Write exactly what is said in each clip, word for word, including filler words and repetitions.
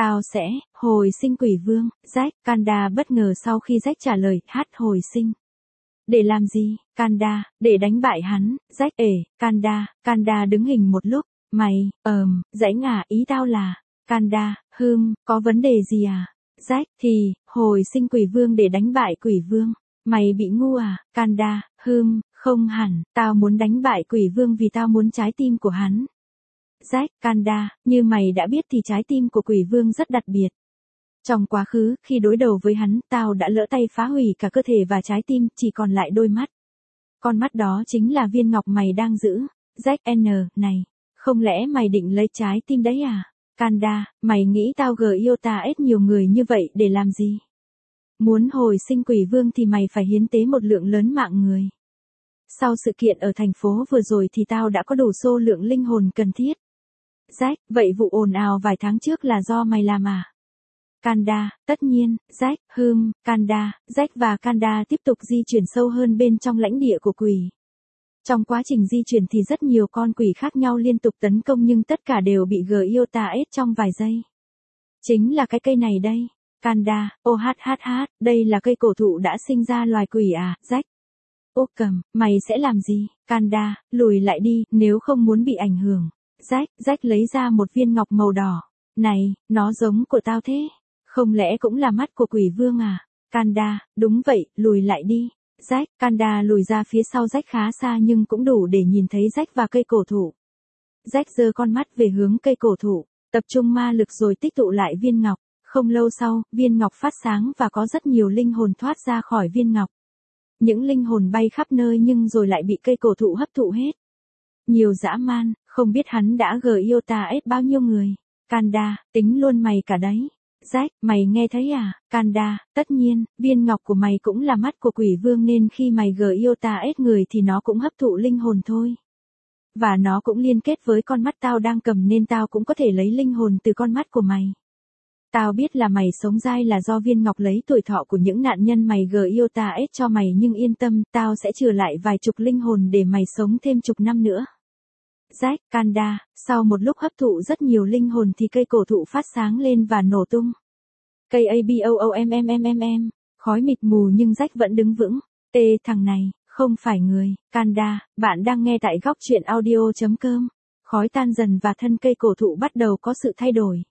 Tao sẽ, hồi sinh quỷ vương, Jack, Kanda bất ngờ sau khi Jack trả lời, hát hồi sinh. Để làm gì, Kanda, để đánh bại hắn, Jack ể, Kanda, Kanda đứng hình một lúc, mày, ờm, rãnh à, ý tao là, Kanda, hừm, có vấn đề gì à? Jack, thì, hồi sinh quỷ vương để đánh bại quỷ vương. Mày bị ngu à, Kanda, hừm, không hẳn, tao muốn đánh bại quỷ vương vì tao muốn trái tim của hắn. Jack, Kanda, như mày đã biết thì trái tim của quỷ vương rất đặc biệt. Trong quá khứ, khi đối đầu với hắn, tao đã lỡ tay phá hủy cả cơ thể và trái tim, chỉ còn lại đôi mắt. Con mắt đó chính là viên ngọc mày đang giữ. Jack N, này, không lẽ mày định lấy trái tim đấy à? Kanda, mày nghĩ tao gờ yêu ta ết nhiều người như vậy để làm gì? Muốn hồi sinh quỷ vương thì mày phải hiến tế một lượng lớn mạng người. Sau sự kiện ở thành phố vừa rồi thì tao đã có đủ số lượng linh hồn cần thiết. Jack, vậy vụ ồn ào vài tháng trước là do mày làm à? Kanda, tất nhiên, Jack, hừm, Kanda, Jack và Kanda tiếp tục di chuyển sâu hơn bên trong lãnh địa của quỷ. Trong quá trình di chuyển thì rất nhiều con quỷ khác nhau liên tục tấn công nhưng tất cả đều bị Giota ết trong vài giây. Chính là cái cây này đây. Kanda, ô hát hát hát, đây là cây cổ thụ đã sinh ra loài quỷ à, Jack? Ô cầm, mày sẽ làm gì? Kanda, lùi lại đi, nếu không muốn bị ảnh hưởng. Jack, Jack lấy ra một viên ngọc màu đỏ. Này, nó giống của tao thế. Không lẽ cũng là mắt của quỷ vương à? Kanda, đúng vậy, lùi lại đi. Jack, Kanda lùi ra phía sau Jack khá xa nhưng cũng đủ để nhìn thấy Jack và cây cổ thụ. Jack giơ con mắt về hướng cây cổ thụ, tập trung ma lực rồi tích tụ lại viên ngọc. Không lâu sau, viên ngọc phát sáng và có rất nhiều linh hồn thoát ra khỏi viên ngọc. Những linh hồn bay khắp nơi nhưng rồi lại bị cây cổ thụ hấp thụ hết. Nhiều dã man, không biết hắn đã Giota ết bao nhiêu người. Kanda, tính luôn mày cả đấy. Jack, mày nghe thấy à? Kanda, tất nhiên, viên ngọc của mày cũng là mắt của quỷ vương nên khi mày Giota ết người thì nó cũng hấp thụ linh hồn thôi. Và nó cũng liên kết với con mắt tao đang cầm nên tao cũng có thể lấy linh hồn từ con mắt của mày. Tao biết là mày sống dai là do viên ngọc lấy tuổi thọ của những nạn nhân mày Giota ết cho mày nhưng yên tâm, tao sẽ trừ lại vài chục linh hồn để mày sống thêm chục năm nữa. Jack, Kanda, sau một lúc hấp thụ rất nhiều linh hồn thì cây cổ thụ phát sáng lên và nổ tung. Cây ABOOMMMM, khói mịt mù nhưng Jack vẫn đứng vững. Tê thằng này, không phải người. Kanda, bạn đang nghe tại góc truyện audio.com. Khói tan dần và thân cây cổ thụ bắt đầu có sự thay đổi.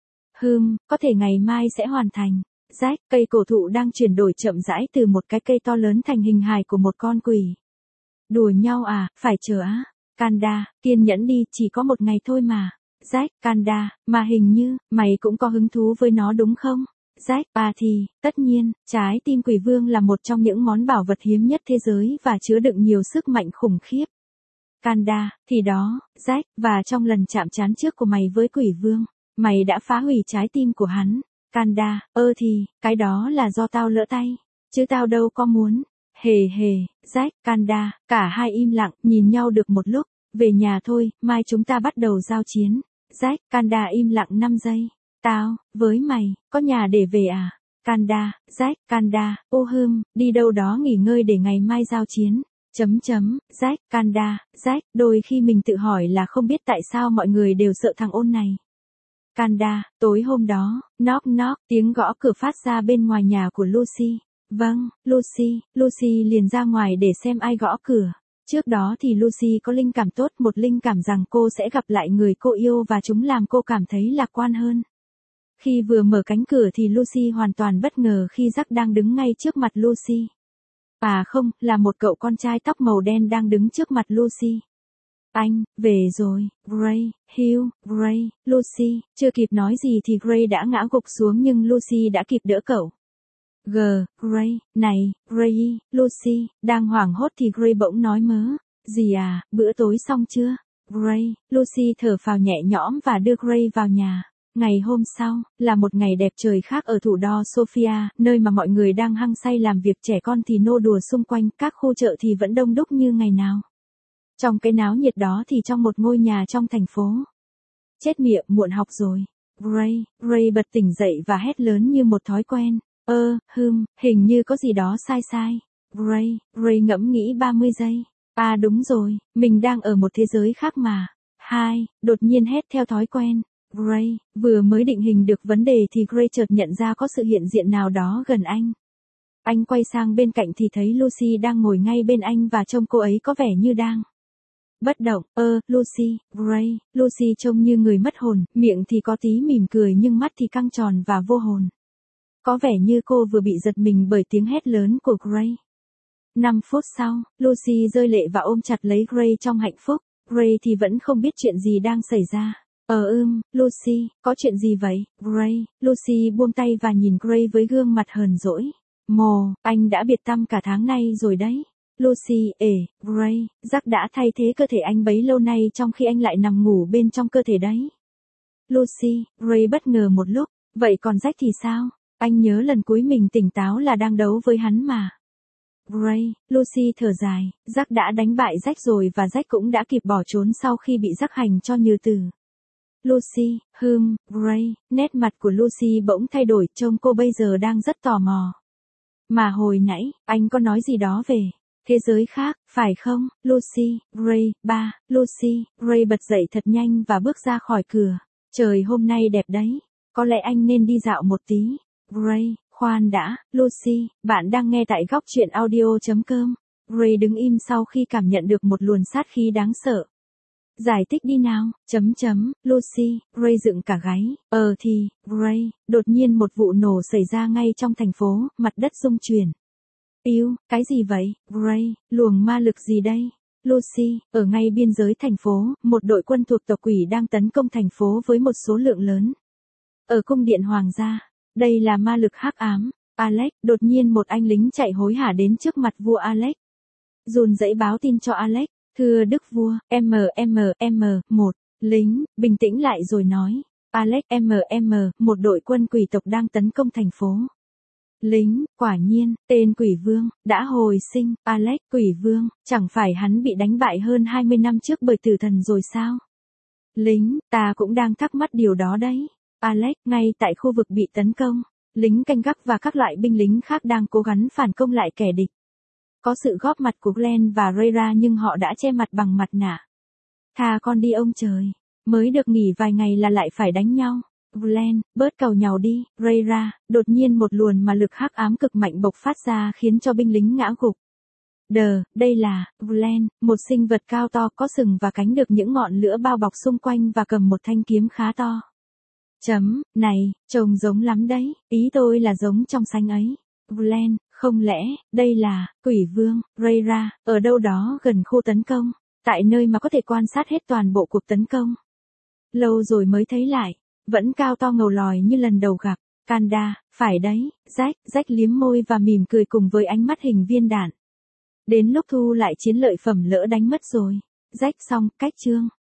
Hừm, có thể ngày mai sẽ hoàn thành. Jack, cây cổ thụ đang chuyển đổi chậm rãi từ một cái cây to lớn thành hình hài của một con quỷ. Đùa nhau à, phải chờ á. Kanda, kiên nhẫn đi, chỉ có một ngày thôi mà. Jack, Kanda, mà hình như, mày cũng có hứng thú với nó đúng không? Jack, à thì, tất nhiên, trái tim quỷ vương là một trong những món bảo vật hiếm nhất thế giới và chứa đựng nhiều sức mạnh khủng khiếp. Kanda, thì đó, Jack, và trong lần chạm trán trước của mày với quỷ vương, mày đã phá hủy trái tim của hắn. Kanda, ơ thì, cái đó là do tao lỡ tay, chứ tao đâu có muốn. Hề hề, Jack, Kanda, cả hai im lặng, nhìn nhau được một lúc. Về nhà thôi, mai chúng ta bắt đầu giao chiến. Jack, Kanda im lặng năm giây. Tao, với mày, có nhà để về à? Kanda, Jack, Kanda, ô hưm, đi đâu đó nghỉ ngơi để ngày mai giao chiến. Chấm chấm, Jack, Kanda, Jack, đôi khi mình tự hỏi là không biết tại sao mọi người đều sợ thằng ôn này. Kanda, tối hôm đó, knock knock, tiếng gõ cửa phát ra bên ngoài nhà của Lucy. Vâng, Lucy, Lucy liền ra ngoài để xem ai gõ cửa. Trước đó thì Lucy có linh cảm tốt, một linh cảm rằng cô sẽ gặp lại người cô yêu và chúng làm cô cảm thấy lạc quan hơn. Khi vừa mở cánh cửa thì Lucy hoàn toàn bất ngờ khi Jack đang đứng ngay trước mặt Lucy. À không, là một cậu con trai tóc màu đen đang đứng trước mặt Lucy. Anh, về rồi, Gray, Hugh, Gray, Lucy, chưa kịp nói gì thì Gray đã ngã gục xuống nhưng Lucy đã kịp đỡ cậu. G, Gray, này, Gray, Lucy, đang hoảng hốt thì Gray bỗng nói mớ. Gì à, bữa tối xong chưa? Gray, Lucy thở phào nhẹ nhõm và đưa Gray vào nhà. Ngày hôm sau, là một ngày đẹp trời khác ở thủ đô Sofia, nơi mà mọi người đang hăng say làm việc, trẻ con thì nô đùa xung quanh, các khu chợ thì vẫn đông đúc như ngày nào. Trong cái náo nhiệt đó thì trong một ngôi nhà trong thành phố. Chết miệng, muộn học rồi. Gray, Gray bật tỉnh dậy và hét lớn như một thói quen. Ơ, hừm, hình như có gì đó sai sai. Gray, Gray ngẫm nghĩ ba mươi giây. À đúng rồi, mình đang ở một thế giới khác mà. Hai, đột nhiên hét theo thói quen. Gray, vừa mới định hình được vấn đề thì Gray chợt nhận ra có sự hiện diện nào đó gần anh. Anh quay sang bên cạnh thì thấy Lucy đang ngồi ngay bên anh và trông cô ấy có vẻ như đang bất động. Ơ, Lucy, Gray, Lucy trông như người mất hồn, miệng thì có tí mỉm cười nhưng mắt thì căng tròn và vô hồn. Có vẻ như cô vừa bị giật mình bởi tiếng hét lớn của Gray. Năm phút sau, Lucy rơi lệ và ôm chặt lấy Gray trong hạnh phúc. Gray thì vẫn không biết chuyện gì đang xảy ra. Ờ ưm, Lucy, có chuyện gì vậy, Gray? Lucy buông tay và nhìn Gray với gương mặt hờn dỗi. Mồ, anh đã biệt tâm cả tháng nay rồi đấy. Lucy, ể, Gray, Jack đã thay thế cơ thể anh bấy lâu nay trong khi anh lại nằm ngủ bên trong cơ thể đấy. Lucy, Gray bất ngờ một lúc, vậy còn Jack thì sao? Anh nhớ lần cuối mình tỉnh táo là đang đấu với hắn mà. Gray, Lucy thở dài, Jack đã đánh bại Jack rồi và Jack cũng đã kịp bỏ trốn sau khi bị Jack hành cho như tử. Lucy, hừm, Gray, nét mặt của Lucy bỗng thay đổi, trông cô bây giờ đang rất tò mò. Mà hồi nãy, anh có nói gì đó về thế giới khác, phải không, Lucy, Gray, ba, Lucy, Gray bật dậy thật nhanh và bước ra khỏi cửa. Trời hôm nay đẹp đấy, có lẽ anh nên đi dạo một tí. Gray, khoan đã, Lucy, bạn đang nghe tại góc truyện audio.com. Gray đứng im sau khi cảm nhận được một luồng sát khí đáng sợ. Giải thích đi nào, chấm chấm, Lucy, Gray dựng cả gáy. Ờ thì, Gray, đột nhiên một vụ nổ xảy ra ngay trong thành phố, mặt đất rung chuyển. Yêu, cái gì vậy, Gray, luồng ma lực gì đây? Lucy, ở ngay biên giới thành phố, một đội quân thuộc tộc quỷ đang tấn công thành phố với một số lượng lớn. Ở cung điện hoàng gia, đây là ma lực hắc ám. Alex, đột nhiên một anh lính chạy hối hả đến trước mặt vua Alex. Run rẩy báo tin cho Alex. Thưa đức vua, em em em một, lính, bình tĩnh lại rồi nói. Alex, em em một đội quân quỷ tộc đang tấn công thành phố. Lính, quả nhiên, tên quỷ vương, đã hồi sinh. Alex, quỷ vương, chẳng phải hắn bị đánh bại hơn hai mươi năm trước bởi tử thần rồi sao? Lính, ta cũng đang thắc mắc điều đó đấy. Alex, ngay tại khu vực bị tấn công, lính canh gác và các loại binh lính khác đang cố gắng phản công lại kẻ địch. Có sự góp mặt của Glenn và Rayra nhưng họ đã che mặt bằng mặt nạ. Tha con đi ông trời, mới được nghỉ vài ngày là lại phải đánh nhau. Glenn, bớt càu nhàu đi, Rayra, đột nhiên một luồng mà lực hắc ám cực mạnh bộc phát ra khiến cho binh lính ngã gục. Đờ, đây là, Glenn, một sinh vật cao to có sừng và cánh được những ngọn lửa bao bọc xung quanh và cầm một thanh kiếm khá to. Chấm, này, trông giống lắm đấy, ý tôi là giống trong xanh ấy. Glenn, không lẽ, đây là, quỷ vương, Rayra, ở đâu đó gần khu tấn công, tại nơi mà có thể quan sát hết toàn bộ cuộc tấn công. Lâu rồi mới thấy lại, vẫn cao to ngầu lòi như lần đầu gặp. Kanda, phải đấy, Jack, Jack liếm môi và mỉm cười cùng với ánh mắt hình viên đạn. Đến lúc thu lại chiến lợi phẩm lỡ đánh mất rồi. Jack xong, cách chương.